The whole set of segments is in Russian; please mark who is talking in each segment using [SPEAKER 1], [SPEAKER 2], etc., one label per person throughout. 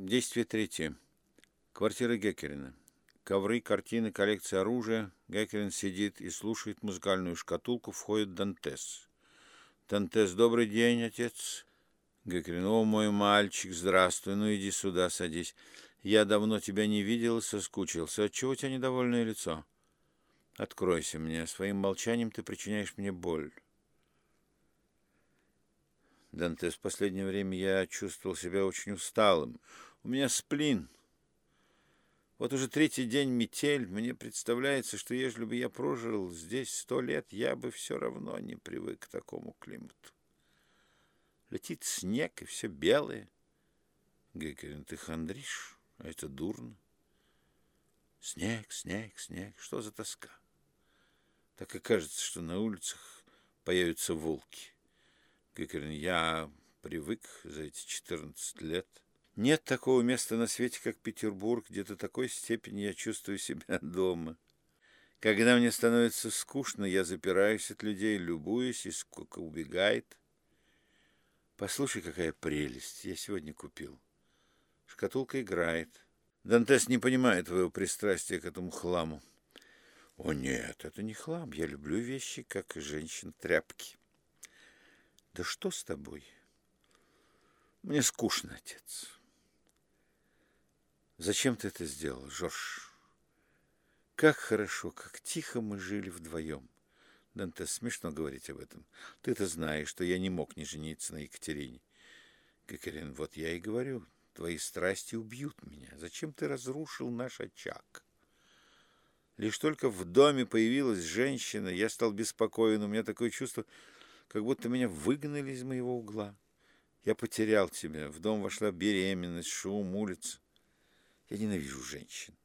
[SPEAKER 1] Действие третье. Квартира Геккерина. Ковры, картины, коллекция оружия. Геккерин сидит и слушает музыкальную шкатулку. Входит Дантес. Дантес: добрый день, отец. Геккерин: о, мой мальчик, здравствуй, ну иди сюда, садись. Я давно тебя не видел и соскучился. Отчего у тебя недовольное лицо? Откройся мне, своим молчанием ты причиняешь мне боль. Дантес: в последнее время я чувствовал себя очень усталым. У меня сплин. Вот уже третий день метель. Мне представляется, что ежели бы я прожил здесь 100 лет, я бы все равно не привык к такому климату. Летит снег, и все белое. Геккерин: ты хандришь, а это дурно. Снег, снег, снег. Что за тоска? Так и кажется, что на улицах появятся волки. Геккерин: я привык за эти 14 лет. Нет такого места на свете, как Петербург, где до такой степени я чувствую себя дома. Когда мне становится скучно, я запираюсь от людей, любуюсь, и сколько убегает. Послушай, какая прелесть, я сегодня купил. Шкатулка играет. Дантес не понимает твоего пристрастия к этому хламу. О нет, это не хлам, я люблю вещи, как и женщин, тряпки. Да что с тобой? Мне скучно, отец. Зачем ты это сделал, Жорж? Как хорошо, как тихо мы жили вдвоем. Дантес: смешно говорить об этом. Ты-то знаешь, что я не мог не жениться на Екатерине. Геккерин: вот я и говорю, твои страсти убьют меня. Зачем ты разрушил наш очаг? Лишь только в доме появилась женщина, я стал беспокоен. У меня такое чувство, как будто меня выгнали из моего угла. Я потерял тебя. В дом вошла беременность, шум, улица. Я ненавижу женщин.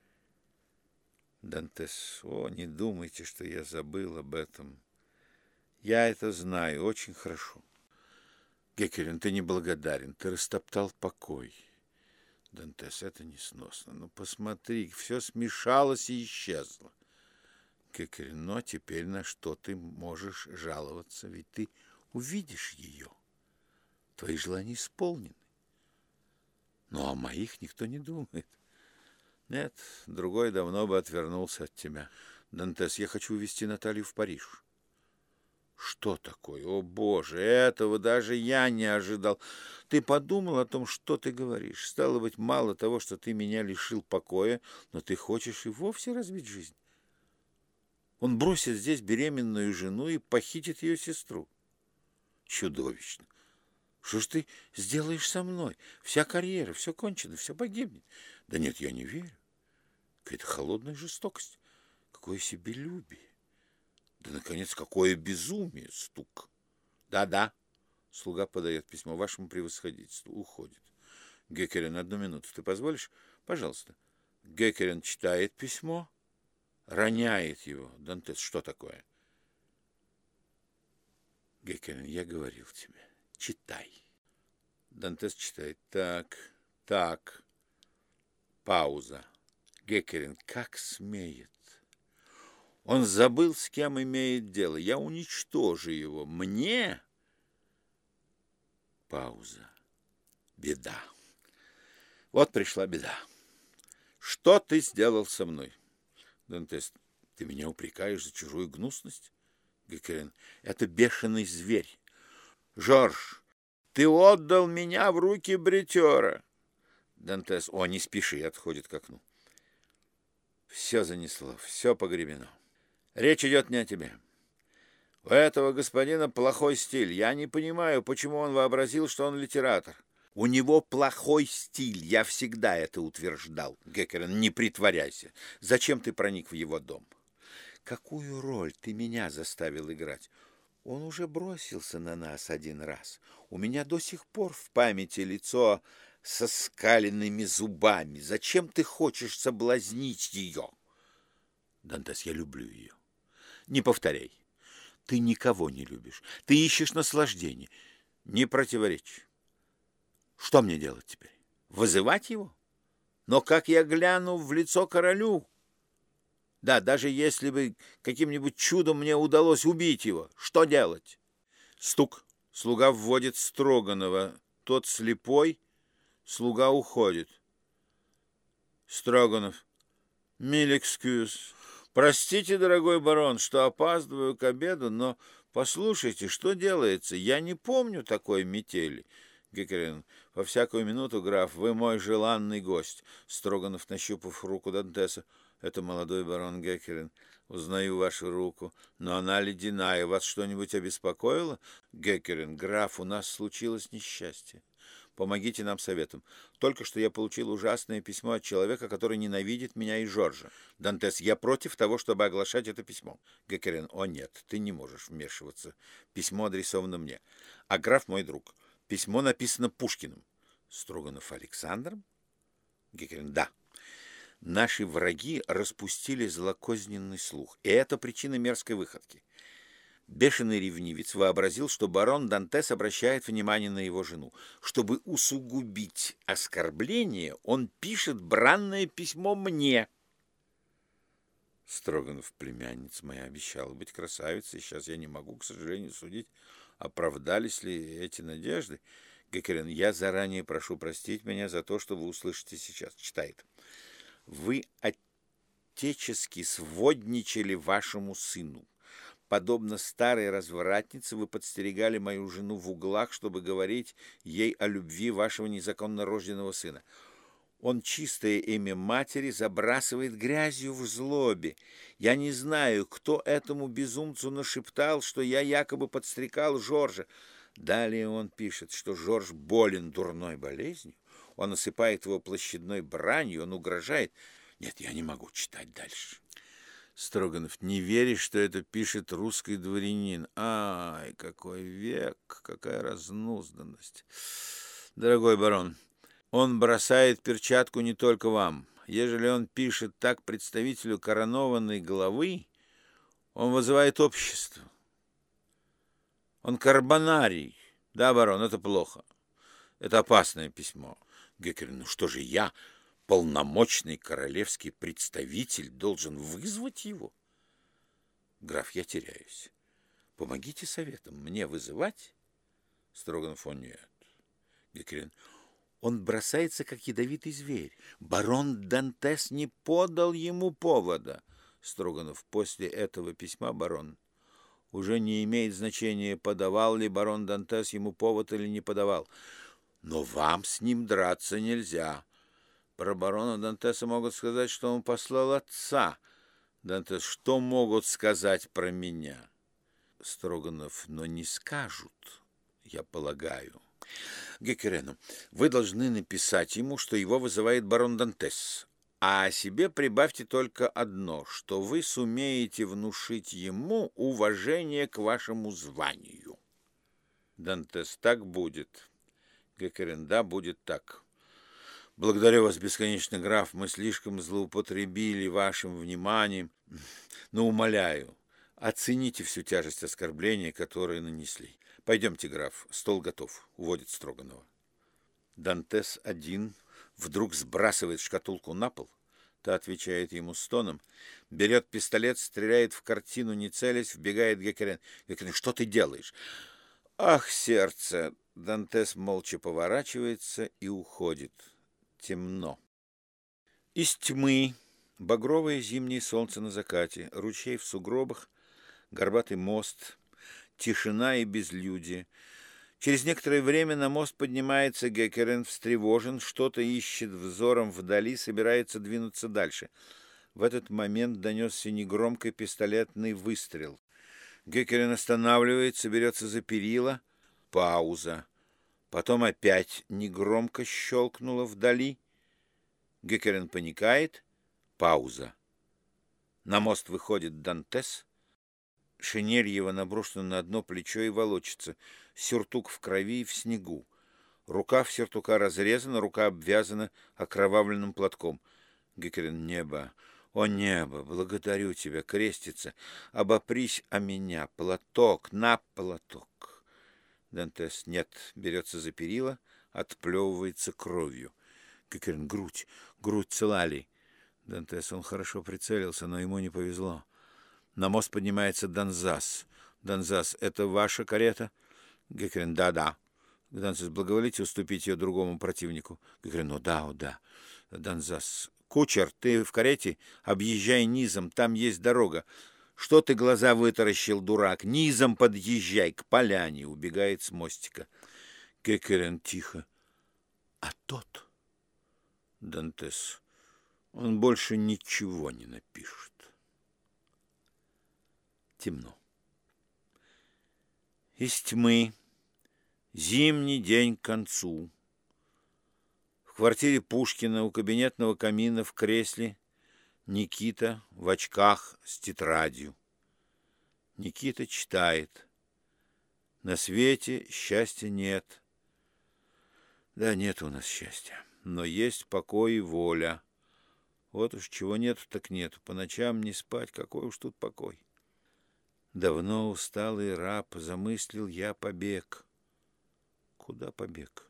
[SPEAKER 1] Дантес: о, не думайте, что я забыл об этом. Я это знаю очень хорошо. Геккерин: ты неблагодарен, ты растоптал покой. Дантес: это несносно. Ну, посмотри, все смешалось и исчезло. Геккерин: ну, а теперь на что ты можешь жаловаться? Ведь ты увидишь ее. Твои желания исполнены. Ну, о моих никто не думает. Нет, другой давно бы отвернулся от тебя. Дантес: я хочу увезти Наталью в Париж. Что такое? О, Боже, этого даже я не ожидал. Ты подумал о том, что ты говоришь? Стало быть, мало того, что ты меня лишил покоя, но ты хочешь и вовсе разбить жизнь. Он бросит здесь беременную жену и похитит ее сестру. Чудовищно. Что ж ты сделаешь со мной? Вся карьера, все кончено, все погибнет. Да нет, я не верю. Какая-то холодная жестокость. Какое себелюбие. Да, наконец, какое безумие! Стук. Да-да. Слуга подает письмо. Вашему превосходительству. Уходит. Геккерин: 1 минуту. Ты позволишь? Пожалуйста. Геккерин читает письмо, роняет его. Дантес: что такое? Геккерин: я говорил тебе. Читай. Дантес читает. Так. Пауза. Геккерин: как смеет. Он забыл, с кем имеет дело. Я уничтожу его. Мне? Пауза. Беда. Вот пришла беда. Что ты сделал со мной? Дантес: ты меня упрекаешь за чужую гнусность? Геккерин: это бешеный зверь. Жорж, ты отдал меня в руки бритера. Дантес: о, не спеши, отходит к окну. Все занесло, все погребено. Речь идет не о тебе. У этого господина плохой стиль. Я не понимаю, почему он вообразил, что он литератор. У него плохой стиль. Я всегда это утверждал. Геккерин: не притворяйся. Зачем ты проник в его дом? Какую роль ты меня заставил играть? Он уже бросился на нас 1 раз. У меня до сих пор в памяти лицо со скаленными зубами. Зачем ты хочешь соблазнить ее? Дантес: я люблю ее. Не повторяй. Ты никого не любишь. Ты ищешь наслаждение. Не противоречь. Что мне делать теперь? Вызывать его? Но как я гляну в лицо королю? Да, даже если бы каким-нибудь чудом мне удалось убить его, что делать? Стук. Слуга вводит Строганова. Тот слепой. Слуга уходит. Строганов. Миль экскьюз. Простите, дорогой барон, что опаздываю к обеду, но послушайте, что делается? Я не помню такой метели. Геккерин. Во всякую минуту, граф, вы мой желанный гость. Строганов, нащупав руку Дантеса. Это молодой барон Геккерин. Узнаю вашу руку, но она ледяная. Вас что-нибудь обеспокоило? Геккерин. Граф, у нас случилось несчастье. Помогите нам советом. Только что я получил ужасное письмо от человека, который ненавидит меня и Жоржа. Дантес, я против того, чтобы оглашать это письмо. Геккерин, о нет, ты не можешь вмешиваться. Письмо адресовано мне. А граф мой друг. Письмо написано Пушкиным. Строганов Александром? Геккерин, да. Наши враги распустили злокозненный слух, и это причина мерзкой выходки. Бешеный ревнивец вообразил, что барон Дантес обращает внимание на его жену. Чтобы усугубить оскорбление, он пишет бранное письмо мне. Строганов, племянница моя, обещала быть красавицей. Сейчас я не могу, к сожалению, судить, оправдались ли эти надежды. Геккерин, я заранее прошу простить меня за то, что вы услышите сейчас. Читает. Вы отечески сводничали вашему сыну. Подобно старой развратнице, вы подстерегали мою жену в углах, чтобы говорить ей о любви вашего незаконно рожденного сына. Он чистое имя матери забрасывает грязью в злобе. Я не знаю, кто этому безумцу нашептал, что я якобы подстрекал Жоржа. Далее он пишет, что Жорж болен дурной болезнью. Он осыпает его площадной бранью, он угрожает. Нет, я не могу читать дальше. Строганов, не веришь, что это пишет русский дворянин? Ай, какой век, какая разнузданность. Дорогой барон, он бросает перчатку не только вам. Ежели он пишет так представителю коронованной главы, он вызывает общество. Он карбонарий. Да, барон, это плохо. Это опасное письмо. Геккерин, ну что же я... Полномочный королевский представитель должен вызвать его? Граф, я теряюсь. Помогите советом. Мне вызывать? Строганов, о нет. Геккерин, он бросается, как ядовитый зверь. Барон Дантес не подал ему повода. Строганов, после этого письма, барон, уже не имеет значения, подавал ли барон Дантес ему повод или не подавал. Но вам с ним драться нельзя. Про барона Дантеса могут сказать, что он послал отца. Дантес, что могут сказать про меня? Строганов, но не скажут, я полагаю. Геккерену, вы должны написать ему, что его вызывает барон Дантес, а о себе прибавьте только одно, что вы сумеете внушить ему уважение к вашему званию. Дантес, так будет. Геккерен, да, будет так. Благодарю вас бесконечно, граф, мы слишком злоупотребили вашим вниманием, но умоляю, оцените всю тяжесть оскорбления, которое нанесли. Пойдемте, граф, стол готов, уводит Строганова. Дантес один вдруг сбрасывает шкатулку на пол, та отвечает ему стоном, берет пистолет, стреляет в картину, не целясь, вбегает Геккерен. Геккерен, что ты делаешь? Ах, сердце! Дантес молча поворачивается и уходит. Темно. Из тьмы багровое зимнее солнце на закате, ручей в сугробах, горбатый мост, тишина и безлюдье. Через некоторое время на мост поднимается Геккерен, встревожен, что-то ищет взором вдали, собирается двинуться дальше. В этот момент донесся негромкий пистолетный выстрел. Геккерен останавливается, берется за перила. Пауза. Потом опять негромко щелкнуло вдали. Геккерен паникает. Пауза. На мост выходит Дантес. Шинель его наброшена на одно плечо и волочится. Сюртук в крови и в снегу. Рукав сюртука разрезана, рука обвязана окровавленным платком. Геккерен, небо, о небо, благодарю тебя, крестится, обопрись о меня, платок, на платок. Дантес, нет, берется за перила, отплевывается кровью. Геккерен, грудь цела ли? Дантес, он хорошо прицелился, но ему не повезло. На мост поднимается Донзас. Донзас, это ваша карета? Геккерен, да-да. Донзас, благоволите уступить ее другому противнику. Геккерин, ну да, о да. Донзас, кучер, ты в карете? Объезжай низом, там есть дорога. Что ты глаза вытаращил, дурак? Низом подъезжай, к поляне. Убегает с мостика. Геккерин тихо. А тот? Дантес, он больше ничего не напишет. Темно. Из тьмы зимний день к концу. В квартире Пушкина у кабинетного камина в кресле Никита в очках с тетрадью. Никита читает. На свете счастья нет. Да, нет у нас счастья, но есть покой и воля. Вот уж чего нету, так нету. По ночам не спать, какой уж тут покой. Давно усталый раб, замыслил я побег. Куда побег?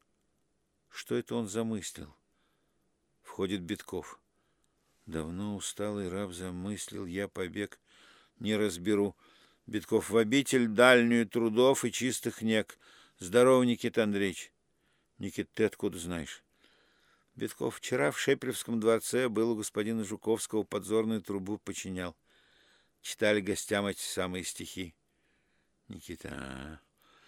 [SPEAKER 1] Что это он замыслил? Входит Битков. Давно усталый раб, замыслил я побег. Не разберу. Битков, в обитель дальнюю трудов и чистых нег. Здорово, Никита Андреевич. Никита, ты откуда знаешь? Битков, вчера в Шепелевском дворце был у господина Жуковского, подзорную трубу починял. Читали гостям эти самые стихи. Никита,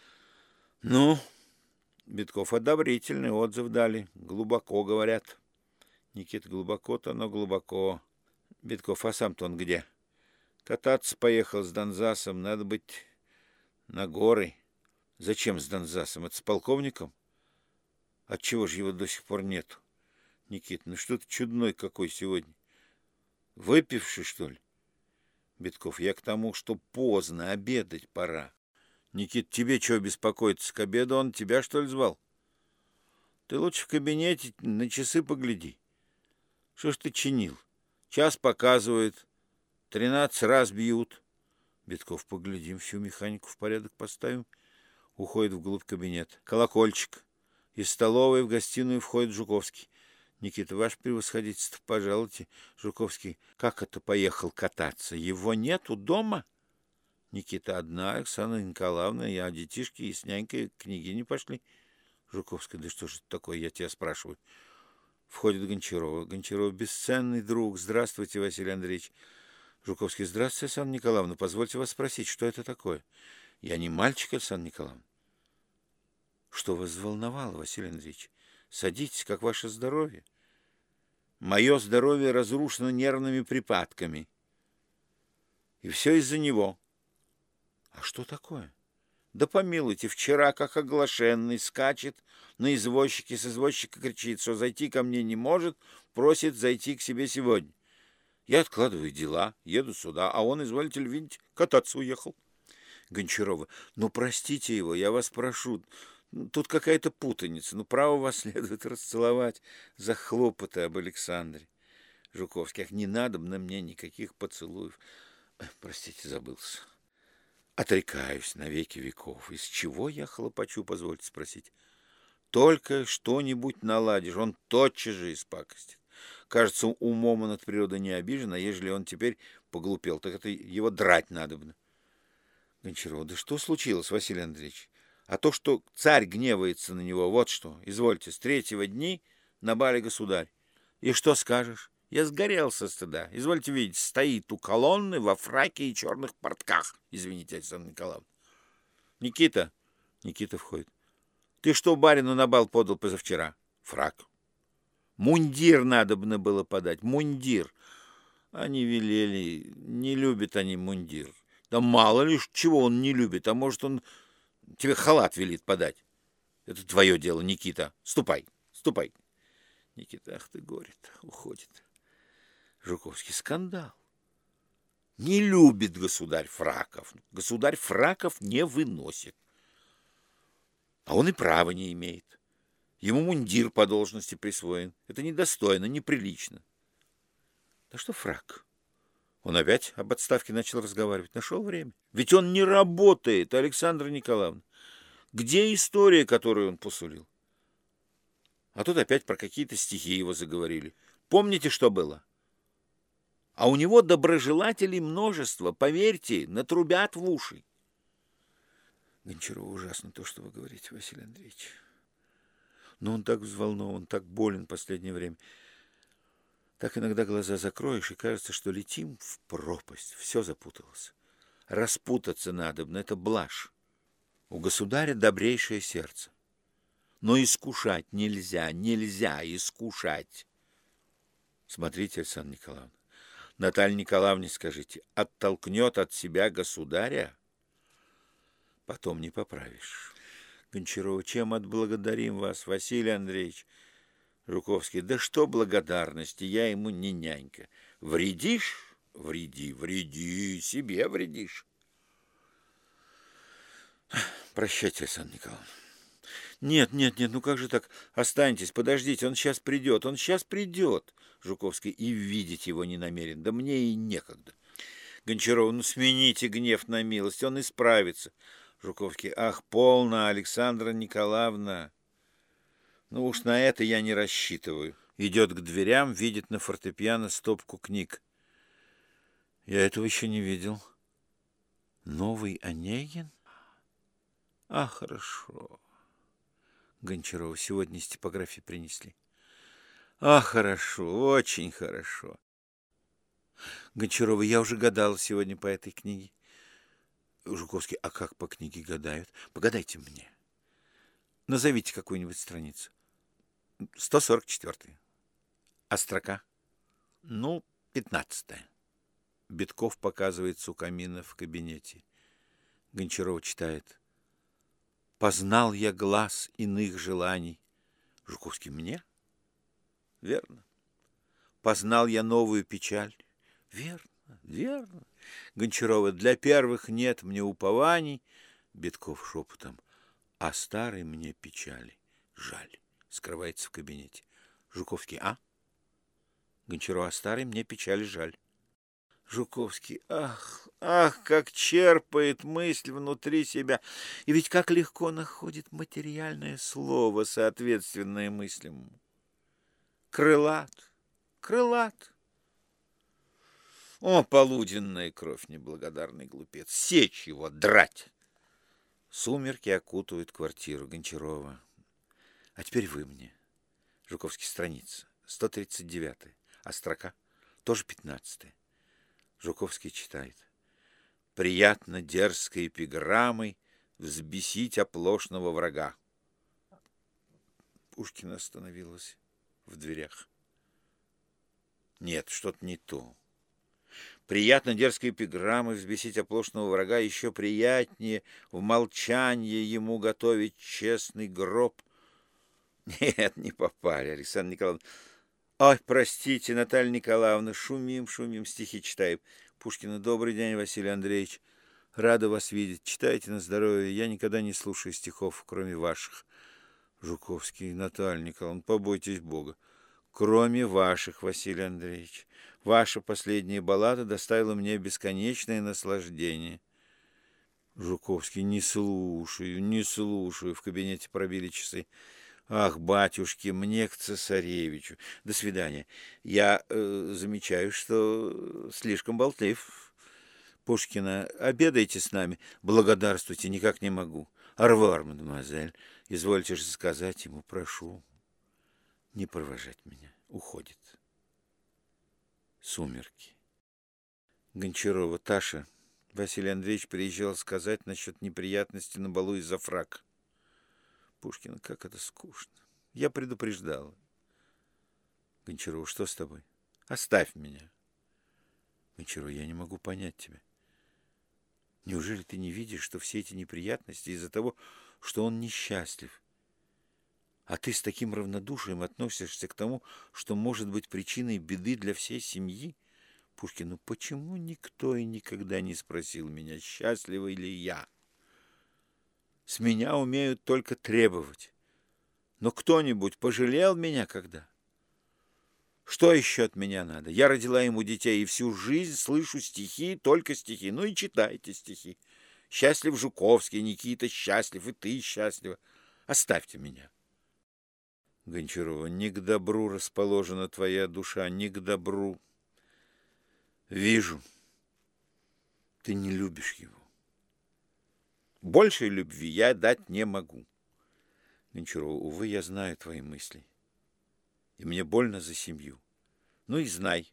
[SPEAKER 1] ну, Битков, одобрительный отзыв дали. Глубоко, говорят. Никита, глубоко-то, но глубоко. Битков, а сам-то он где? Кататься поехал с Донзасом, надо быть на горы. Зачем с Донзасом? Это с полковником? Отчего же его до сих пор нету? Никита, ну что ты чудной какой сегодня? Выпивший, что ли? Битков, я к тому, что поздно, обедать пора. Никит, тебе чего беспокоиться? К обеду он тебя, что ли, звал? Ты лучше в кабинете на часы погляди. Что ж ты чинил? Час показывает, 13 раз бьют. Битков, поглядим, всю механику в порядок поставим. Уходит вглубь кабинета. Колокольчик. Из столовой в гостиную входит Жуковский. Никита, ваше превосходительство, пожалуйте. Жуковский, как это поехал кататься? Его нету дома? Никита, одна, Александра Николаевна, я, детишки и с нянькой к княгине пошли. Жуковский, да что же это такое, я тебя спрашиваю. Входит Гончарова. Гончарова, бесценный друг. Здравствуйте, Василий Андреевич. Жуковский, здравствуйте, Александра Николаевна. Позвольте вас спросить, что это такое? Я не мальчик, Александра Николаевна. Что вас взволновало, Василий Андреевич? Садитесь, как ваше здоровье? Мое здоровье разрушено нервными припадками. И все из-за него. А что такое? Да помилуйте, вчера, как оглашенный, скачет на извозчике, с извозчика кричит, что зайти ко мне не может, просит зайти к себе сегодня. Я откладываю дела, еду сюда, а он, изволите ли видеть, кататься уехал. Гончарова, ну простите его, я вас прошу. Тут какая-то путаница. Ну, право вас следует расцеловать за хлопоты об Александре. Жуковский, ах, не надо на мне никаких поцелуев. Простите, забылся. Отрекаюсь на веки веков. Из чего я хлопочу, позвольте спросить? Только что-нибудь наладишь, он тотчас же испакостит. Кажется, умом он от природы не обижен, а ежели он теперь поглупел, так это его драть надобно. Гончарова, да что случилось, Василий Андреевич? А то, что царь гневается на него, вот что. Извольте, с 3-го дни на бале государь. И что скажешь? Я сгорел со стыда. Извольте видеть, стоит у колонны во фраке и черных портках. Извините, Александра Николаевна. Никита. Никита входит. Ты что барину на бал подал позавчера? Фрак. Мундир надобно было подать. Мундир. Они велели. Не любят они мундир. Да мало ли чего он не любит. А может, он тебе халат велит подать. Это твое дело, Никита. Ступай, ступай. Никита, ах ты горе-то, уходит. Жуковский, скандал. Не любит государь фраков. Государь фраков не выносит. А он и права не имеет. Ему мундир по должности присвоен. Это недостойно, неприлично. Да что фрак? Он опять об отставке начал разговаривать. Нашел время. Ведь он не работает, Александра Николаевна. Где история, которую он посулил? А тут опять про какие-то стихи его заговорили. Помните, что было? А у него доброжелателей множество, поверьте, натрубят в уши. Гончарова, ужасно то, что вы говорите, Василий Андреевич. Но он так взволнован, так болен в последнее время. Так иногда глаза закроешь, и кажется, что летим в пропасть. Все запуталось. Распутаться надобно, это блажь. У государя добрейшее сердце. Но искушать нельзя, нельзя искушать. Смотрите, Александра Николаевна, Наталье Николаевне скажите, оттолкнет от себя государя, потом не поправишь. Гончарова, чем отблагодарим вас, Василий Андреевич? Жуковский, да что благодарности, я ему не нянька. Вредишь? Вреди, вреди, себе вредишь. Прощайте, Александра Николаевна. Нет, ну как же так? Останьтесь, подождите, он сейчас придет. Жуковский, и видеть его не намерен, да мне и некогда. Гончарова, ну смените гнев на милость, он исправится. Жуковский, ах, полно, Александра Николаевна. Ну уж на это я не рассчитываю. Идет к дверям, видит на фортепиано стопку книг. Я этого еще не видел. Новый Онегин? А, хорошо. Гончарова, сегодня из типографии принесли. А, хорошо, очень хорошо. Гончарова, я уже гадала сегодня по этой книге. Жуковский, а как по книге гадают? Погадайте мне. Назовите какую-нибудь страницу. 144. А строка? Ну, 15-я. Битков показывается у камина в кабинете. Гончарова читает. Познал я глаз иных желаний. Жуковский, мне? Верно. Познал я новую печаль. Верно, верно. Гончарова, для первых нет мне упований. Битков шепотом. А старой мне печали жаль. Скрывается в кабинете. Жуковский, а? Гончарова, а старой мне печали жаль. Жуковский, ах, как черпает мысль внутри себя. И ведь как легко находит материальное слово, соответственное мыслям. Крылат, крылат. О, полуденная кровь, неблагодарный глупец. Сечь его, драть. Сумерки окутывают квартиру Гончарова. А теперь вы мне. Жуковский, страница 139. А строка тоже 15. Жуковский читает. Приятно дерзкой эпиграммой взбесить оплошного врага. Пушкина остановилась в дверях. Нет, что-то не то. Приятно дерзкой эпиграммой взбесить оплошного врага, еще приятнее в молчании ему готовить честный гроб. Нет, не попали, Александра Николаевна. Ой, простите, Наталья Николаевна, шумим, стихи читаем. Пушкина, добрый день, Василий Андреевич. Рада вас видеть. Читайте на здоровье. Я никогда не слушаю стихов, кроме ваших. Жуковский, Наталья Николаевна, побойтесь Бога. Кроме ваших, Василий Андреевич. Ваша последняя баллада доставила мне бесконечное наслаждение. Жуковский, не слушаю. В кабинете пробили часы. Ах, батюшки, мне к цесаревичу. До свидания. Я замечаю, что слишком болтлив. Пушкина, обедайте с нами. Благодарствуйте, никак не могу. Арвар, мадемуазель, извольте же сказать ему, прошу, не провожать меня. Уходит. Сумерки. Гончарова, Таша, Василий Андреевич приезжал сказать насчет неприятностей на балу из-за фрака. Пушкин, как это скучно. Я предупреждала. Гончарова, что с тобой? Оставь меня. Гончарова, я не могу понять тебя. Неужели ты не видишь, что все эти неприятности из-за того, что он несчастлив? А ты с таким равнодушием относишься к тому, что может быть причиной беды для всей семьи? Пушкин, ну почему никто и никогда не спросил меня, счастлива ли я? С меня умеют только требовать. Но кто-нибудь пожалел меня когда? Что еще от меня надо? Я родила ему детей и всю жизнь слышу стихи, только стихи. Ну и читайте стихи. Счастлив Жуковский, Никита счастлив, и ты счастлива. Оставьте меня. Гончарова, не к добру расположена твоя душа, не к добру. Вижу, ты не любишь его. Большей любви я дать не могу. Гончарова: увы, я знаю твои мысли, и мне больно за семью. Ну и знай.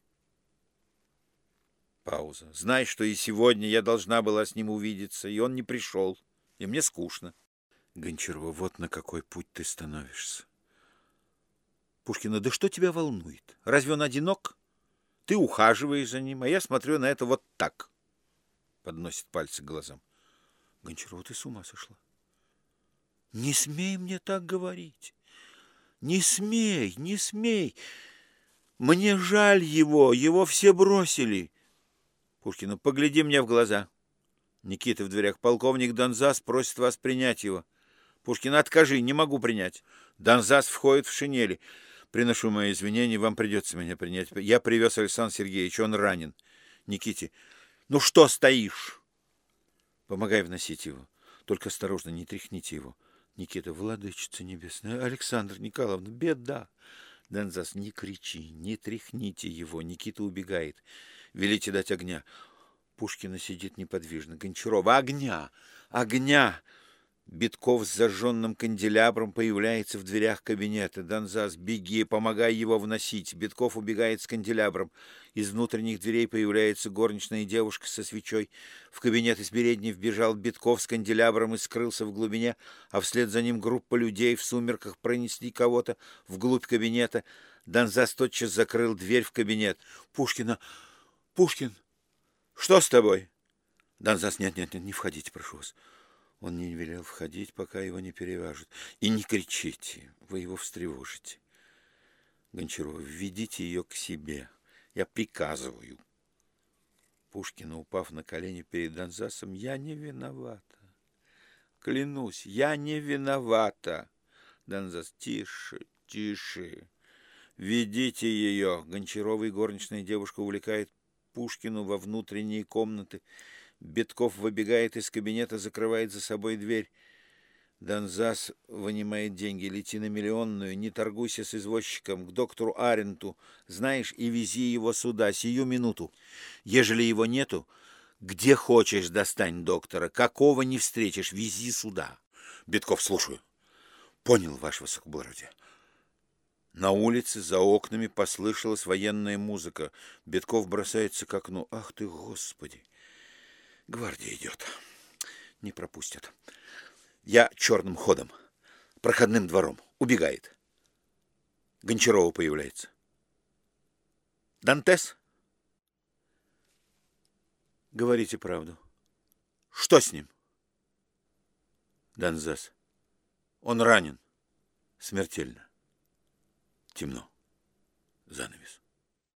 [SPEAKER 1] Пауза. Знай, что и сегодня я должна была с ним увидеться, и он не пришел, и мне скучно. Гончарова: вот на какой путь ты становишься. Пушкина: да что тебя волнует? Разве он одинок? Ты ухаживаешь за ним, а я смотрю на это вот так. Подносит пальцы к глазам. Гончарова: ты с ума сошла? Не смей мне так говорить. Не смей, не смей. Мне жаль его все бросили. Пушкина: погляди мне в глаза. Никита в дверях. Полковник Донзас просит вас принять его. Пушкин: откажи, не могу принять. Донзас входит в шинели. Приношу мои извинения, вам придется меня принять. Я привез Александра Сергеевича, он ранен. Никите: ну что стоишь? Помогай вносить его. Только осторожно, не тряхните его. Никита: владычица небесная, Александра Николаевна, беда. Донзас: не кричи, не тряхните его. Никита убегает. Велите дать огня. Пушкина сидит неподвижно. Гончарова: огня! Огня! Битков с зажженным канделябром появляется в дверях кабинета. Донзас: беги, помогай его вносить. Битков убегает с канделябром. Из внутренних дверей появляется горничная девушка со свечой. В кабинет из передней вбежал Битков с канделябром и скрылся в глубине, а вслед за ним группа людей в сумерках пронесли кого-то вглубь кабинета. Донзас тотчас закрыл дверь в кабинет. Пушкина: Пушкин, что с тобой? Донзас: нет, не входите, прошу вас. Он не велел входить, пока его не перевяжут. И не кричите, вы его встревожите. Гончарова: введите ее к себе. Я приказываю. Пушкина, упав на колени перед Донзасом: я не виновата. Клянусь, я не виновата. Донзас: тише, тише. Ведите ее. Гончарова и горничная девушка увлекает Пушкину во внутренние комнаты. Битков выбегает из кабинета, закрывает за собой дверь. Донзас вынимает деньги. Лети на Миллионную, не торгуйся с извозчиком, к доктору Аренту, знаешь, и вези его сюда, сию минуту. Ежели его нету, где хочешь достань доктора, какого не встретишь, вези сюда. Битков: слушаю. Понял, ваше высокоблагородие. На улице за окнами послышалась военная музыка. Битков бросается к окну. Ах ты, Господи! Гвардия идет. Не пропустят. Я черным ходом, проходным двором. Убегает. Гончарова появляется. Дантес? Говорите правду. Что с ним? Донзас: он ранен. Смертельно. Темно.